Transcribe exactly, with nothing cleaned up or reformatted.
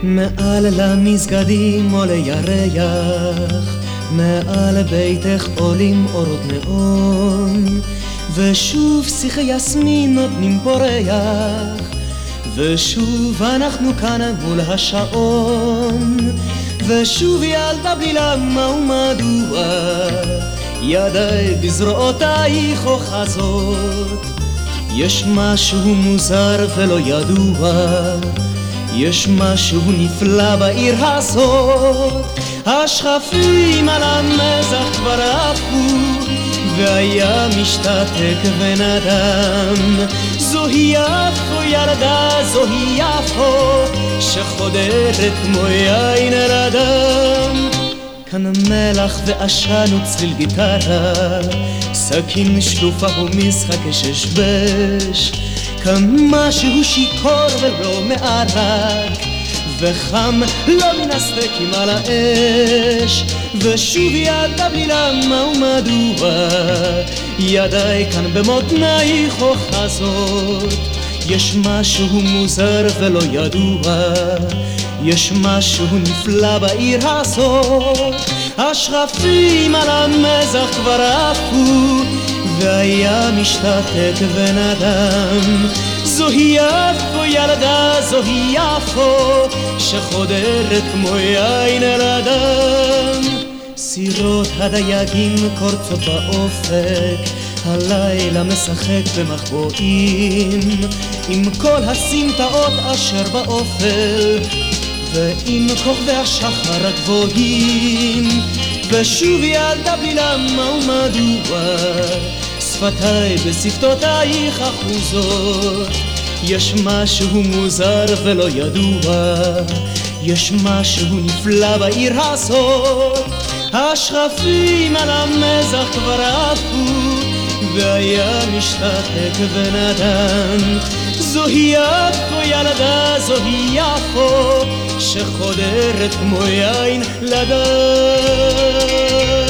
מעל למסגדים עולה ירח, מעל ביתך עולים אורות נאון, ושוב שיחי יסמין נותנים פורח, ושוב אנחנו כאן מול השעון, ושוב ילדה בלי למה ומדוע, ידיי בזרועותייך אוחזות. יש משהו מוזר ולא ידוע, יש משהו נפלא בעיר הזאת. השכפים על המזח כבר עפו, והיה משתתק ונדם. זוהי יפו ילדה, זוהי יפו, שחודרת כמו יין רדם. כאן מלח ועשן וצליל גיטרה, סכין שלופה ומשחק ששבש. כאן משהו שיכור ולא מערק, וחם לא מן הסדקים על האש. ושוב ילדה בלי למה ומדוע, ידיי כאן במותנייך אוחזות. יש משהו מוזר ולא ידוע, יש משהו נפלא בעיר הזאת. השכפים על המזח כבר עפו, והיה משתתק ונדם. זוהי יפו ילדה, זוהי יפו, שחודרת כמו יין אל הדם. סירות הדייגים קורצות באופק, הלילה משחק במחבואים, עם כל הסמטאות אשר באופל, ועם כוכבי השחר הגבוהים. ושוב ילדה בלי למה ומדוע, שפתיי בשפתותייך אחוזות. יש משהו מוזר ולא ידוע, יש משהו נפלא בעיר הזאת. השכפים על המזח כבר עפו, והיה משתתק ונדם. זוהי יפו ילדה, זוהי יפו, שחודרת כמו יין לדם.